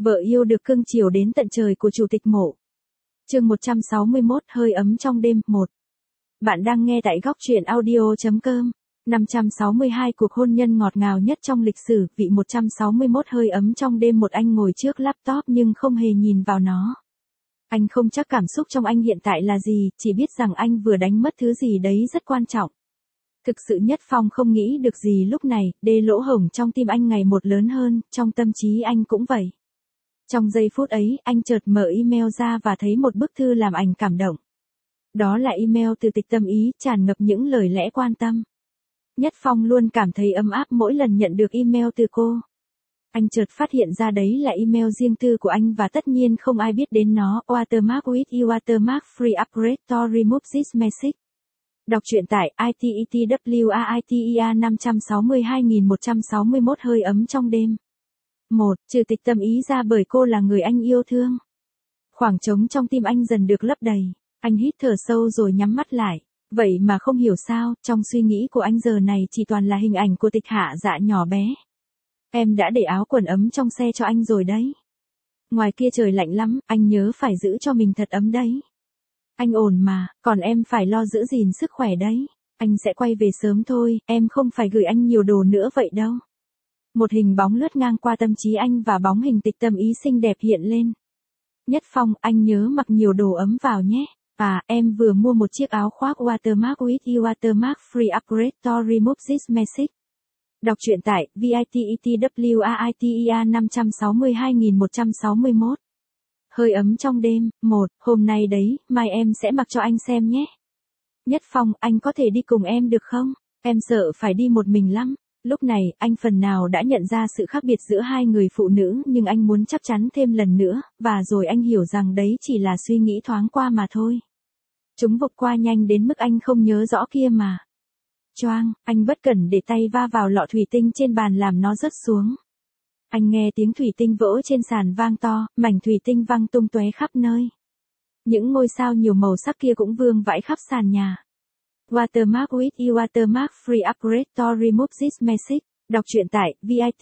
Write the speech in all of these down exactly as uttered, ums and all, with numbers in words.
Vợ yêu được cưng chiều đến tận trời của Chủ tịch Mộ. Chương một trăm sáu mươi mốt hơi ấm trong đêm. một. Bạn đang nghe tại góc truyện audio chấm com. năm trăm sáu mươi hai cuộc hôn nhân ngọt ngào nhất trong lịch sử. Vị một trăm sáu mươi mốt hơi ấm trong đêm. Một anh ngồi trước laptop nhưng không hề nhìn vào nó. Anh không chắc cảm xúc trong anh hiện tại là gì, chỉ biết rằng anh vừa đánh mất thứ gì đấy rất quan trọng. Thực sự Nhất Phong không nghĩ được gì lúc này, đê lỗ hổng trong tim anh ngày một lớn hơn, trong tâm trí anh cũng vậy. Trong giây phút ấy, anh chợt mở email ra và thấy một bức thư làm anh cảm động. Đó là email từ Tịch Tâm Ý, tràn ngập những lời lẽ quan tâm. Nhất Phong luôn cảm thấy ấm áp mỗi lần nhận được email từ cô. Anh chợt phát hiện ra đấy là email riêng tư của anh và tất nhiên không ai biết đến nó. Watermark with you watermark free upgrade to remove this message. Đọc truyện tại i tê e tê vê a i tê e a năm trăm sáu mươi hai nghìn một trăm sáu mươi mốt hơi ấm trong đêm. một. Trừ Tịch Tâm Ý ra bởi cô là người anh yêu thương. Khoảng trống trong tim anh dần được lấp đầy. Anh hít thở sâu rồi nhắm mắt lại. Vậy mà không hiểu sao, trong suy nghĩ của anh giờ này chỉ toàn là hình ảnh của Tịch Hạ Dạ nhỏ bé. Em đã để áo quần ấm trong xe cho anh rồi đấy. Ngoài kia trời lạnh lắm, anh nhớ phải giữ cho mình thật ấm đấy. Anh ổn mà, còn em phải lo giữ gìn sức khỏe đấy. Anh sẽ quay về sớm thôi, em không phải gửi anh nhiều đồ nữa vậy đâu. Một hình bóng lướt ngang qua tâm trí anh và bóng hình Tịch Tâm Ý xinh đẹp hiện lên. Nhất Phong, anh nhớ mặc nhiều đồ ấm vào nhé. À, em vừa mua một chiếc áo khoác Watermark with you watermark free upgrade to remove this message. Đọc truyện tại vitetwriter năm trăm sáu mươi hai nghìn một trăm sáu mươi mốt. Hơi ấm trong đêm. một. Hôm nay đấy, mai em sẽ mặc cho anh xem nhé. Nhất Phong, anh có thể đi cùng em được không? Em sợ phải đi một mình lắm. Lúc này, anh phần nào đã nhận ra sự khác biệt giữa hai người phụ nữ nhưng anh muốn chắc chắn thêm lần nữa, và rồi anh hiểu rằng đấy chỉ là suy nghĩ thoáng qua mà thôi. Chúng vụt qua nhanh đến mức anh không nhớ rõ kia mà. Choang, anh bất cẩn để tay va vào lọ thủy tinh trên bàn làm nó rớt xuống. Anh nghe tiếng thủy tinh vỡ trên sàn vang to, mảnh thủy tinh văng tung tóe khắp nơi. Những ngôi sao nhiều màu sắc kia cũng vương vãi khắp sàn nhà. Watermark with you watermark free upgrade to remove this message. Đọc truyện tại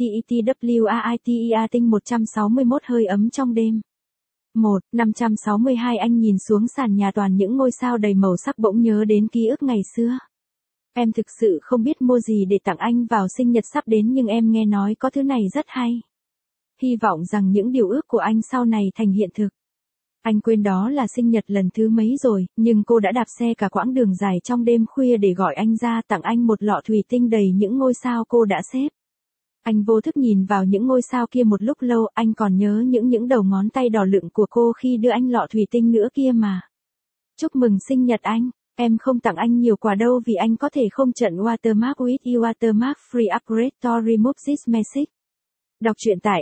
vitetwriter tinh một trăm sáu mươi mốt hơi ấm trong đêm. một. năm trăm sáu mươi hai Anh nhìn xuống sàn nhà toàn những ngôi sao đầy màu sắc bỗng nhớ đến ký ức ngày xưa. Em thực sự không biết mua gì để tặng anh vào sinh nhật sắp đến nhưng em nghe nói có thứ này rất hay. Hy vọng rằng những điều ước của anh sau này thành hiện thực. Anh quên đó là sinh nhật lần thứ mấy rồi, nhưng cô đã đạp xe cả quãng đường dài trong đêm khuya để gọi anh ra tặng anh một lọ thủy tinh đầy những ngôi sao cô đã xếp. Anh vô thức nhìn vào những ngôi sao kia một lúc lâu, anh còn nhớ những những đầu ngón tay đỏ lựng của cô khi đưa anh lọ thủy tinh nữa kia mà. Chúc mừng sinh nhật anh, em không tặng anh nhiều quà đâu vì anh có thể không trận Watermark with you watermark free upgrade to remove this message. Đọc truyện tại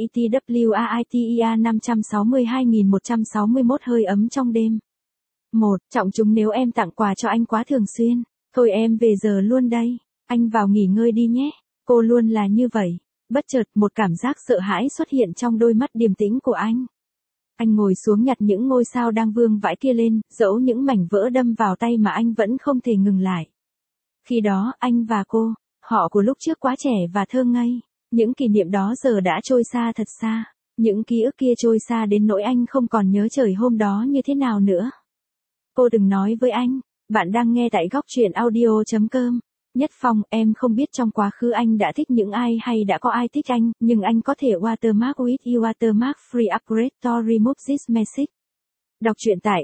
itetwriter năm trăm sáu mươi hai nghìn một trăm sáu mươi mốt hơi ấm trong đêm. một. Trọng chúng nếu em tặng quà cho anh quá thường xuyên. Thôi em về giờ luôn đây. Anh vào nghỉ ngơi đi nhé. Cô luôn là như vậy. Bất chợt một cảm giác sợ hãi xuất hiện trong đôi mắt điềm tĩnh của anh. Anh ngồi xuống nhặt những ngôi sao đang vương vãi kia lên, dẫu những mảnh vỡ đâm vào tay mà anh vẫn không thể ngừng lại. Khi đó anh và cô, họ của lúc trước quá trẻ và thơ ngây. Những kỷ niệm đó giờ đã trôi xa thật xa. Những ký ức kia trôi xa đến nỗi anh không còn nhớ trời hôm đó như thế nào nữa. Cô từng nói với anh, bạn đang nghe tại góc truyện audio chấm com. Nhất Phong, em không biết trong quá khứ anh đã thích những ai hay đã có ai thích anh, nhưng anh có thể Watermark with you watermark free upgrade to remove this message. Đọc truyện tại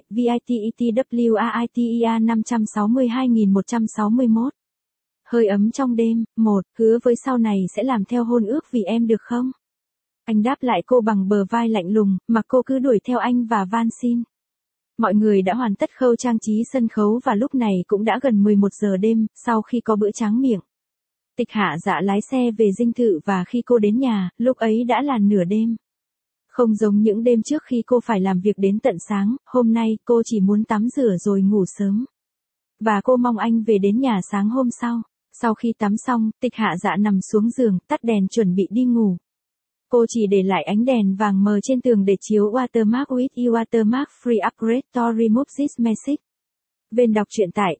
vitetwriter năm trăm sáu mươi hai nghìn một trăm sáu mươi mốt. Hơi ấm trong đêm. một. Hứa với sau này sẽ làm theo hôn ước vì em được không? Anh đáp lại cô bằng bờ vai lạnh lùng, mà cô cứ đuổi theo anh và van xin. Mọi người đã hoàn tất khâu trang trí sân khấu và lúc này cũng đã gần mười một giờ đêm, sau khi có bữa tráng miệng. Tịch Hạ Dạ lái xe về dinh thự và khi cô đến nhà, lúc ấy đã là nửa đêm. Không giống những đêm trước khi cô phải làm việc đến tận sáng, hôm nay cô chỉ muốn tắm rửa rồi ngủ sớm. Và cô mong anh về đến nhà sáng hôm sau. Sau khi tắm xong, Tịch Hạ Dạ nằm xuống giường, tắt đèn chuẩn bị đi ngủ. Cô chỉ để lại ánh đèn vàng mờ trên tường để chiếu Watermark with you watermark free upgrade to remove this message. Bên đọc truyện tại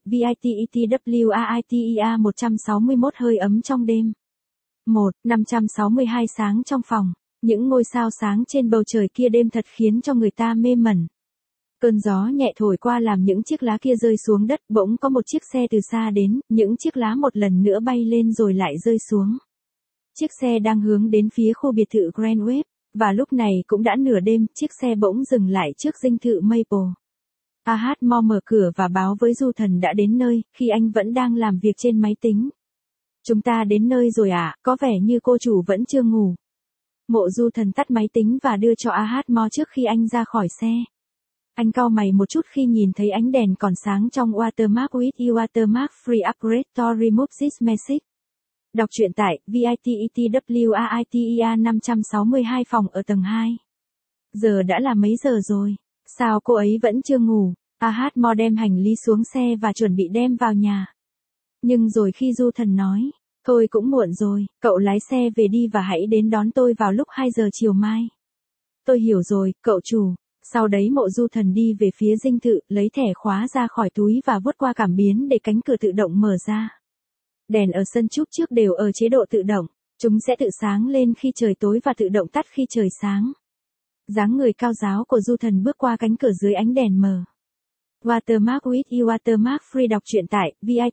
vitetwriter một trăm sáu mươi mốt hơi ấm trong đêm. một. năm trăm sáu mươi hai sáng trong phòng. Những ngôi sao sáng trên bầu trời kia đêm thật khiến cho người ta mê mẩn. Cơn gió nhẹ thổi qua làm những chiếc lá kia rơi xuống đất, bỗng có một chiếc xe từ xa đến, những chiếc lá một lần nữa bay lên rồi lại rơi xuống. Chiếc xe đang hướng đến phía khu biệt thự Grand Wave, và lúc này cũng đã nửa đêm, chiếc xe bỗng dừng lại trước dinh thự Maple. a hát Mo mở cửa và báo với Du Thần đã đến nơi, khi anh vẫn đang làm việc trên máy tính. Chúng ta đến nơi rồi à, có vẻ như cô chủ vẫn chưa ngủ. Mộ Du Thần tắt máy tính và đưa cho a hát Mo trước khi anh ra khỏi xe. Anh cau mày một chút khi nhìn thấy ánh đèn còn sáng trong Watermark with you Watermark Free Upgrade to remove this message. Đọc truyện tại vitetwritea năm sáu hai phòng ở tầng hai. Giờ đã là mấy giờ rồi? Sao cô ấy vẫn chưa ngủ? a hát Mo đem hành lý xuống xe và chuẩn bị đem vào nhà. Nhưng rồi khi Du Thần nói, thôi cũng muộn rồi, cậu lái xe về đi và hãy đến đón tôi vào lúc hai giờ chiều mai. Tôi hiểu rồi, cậu chủ. Sau đấy Mộ Du Thần đi về phía dinh thự, lấy thẻ khóa ra khỏi túi và vuốt qua cảm biến để cánh cửa tự động mở ra. Đèn ở sân trúc trước đều ở chế độ tự động, chúng sẽ tự sáng lên khi trời tối và tự động tắt khi trời sáng. Dáng người cao ráo của Du Thần bước qua cánh cửa dưới ánh đèn mờ. Watermark with you Watermark Free đọc truyện tại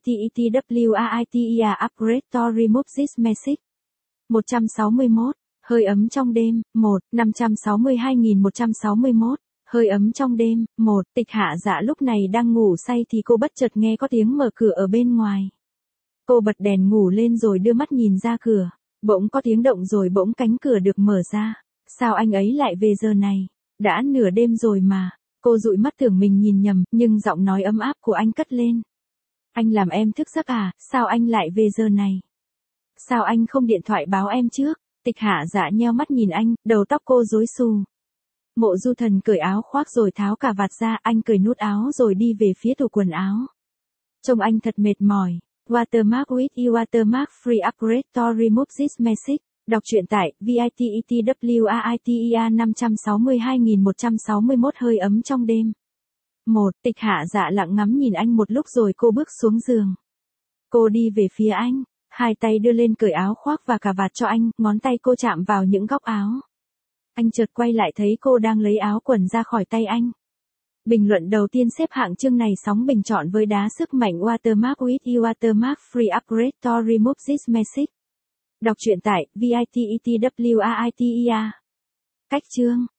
vitetwritea Upgrade to remove this message. một trăm sáu mươi mốt. Hơi ấm trong đêm. một. năm sáu hai một sáu mốt. Hơi ấm trong đêm. một. Tịch Hạ Dạ lúc này đang ngủ say thì cô bất chợt nghe có tiếng mở cửa ở bên ngoài. Cô bật đèn ngủ lên rồi đưa mắt nhìn ra cửa. Bỗng có tiếng động rồi bỗng cánh cửa được mở ra. Sao anh ấy lại về giờ này? Đã nửa đêm rồi mà. Cô dụi mắt tưởng mình nhìn nhầm, nhưng giọng nói ấm áp của anh cất lên. Anh làm em thức giấc à, sao anh lại về giờ này? Sao anh không điện thoại báo em trước? Tịch Hạ Dạ nheo mắt nhìn anh, đầu tóc cô rối xù. Mộ Du Thần cởi áo khoác rồi tháo cà vạt ra, anh cởi nút áo rồi đi về phía tủ quần áo. Trông anh thật mệt mỏi. Watermark with you Watermark Free Upgrade to remove this message. Đọc truyện tại vitetwritea năm sáu hai một sáu mốt hơi ấm trong đêm. một. Tịch Hạ Dạ lặng ngắm nhìn anh một lúc rồi cô bước xuống giường. Cô đi về phía anh, hai tay đưa lên cởi áo khoác và cà vạt cho anh, ngón tay cô chạm vào những góc áo. Anh chợt quay lại thấy cô đang lấy áo quần ra khỏi tay anh. Bình luận đầu tiên xếp hạng chương này sóng bình chọn với đá sức mạnh Watermark with you Watermark Free Upgrade to remove this message. Đọc truyện tại vitetwritea. Cách chương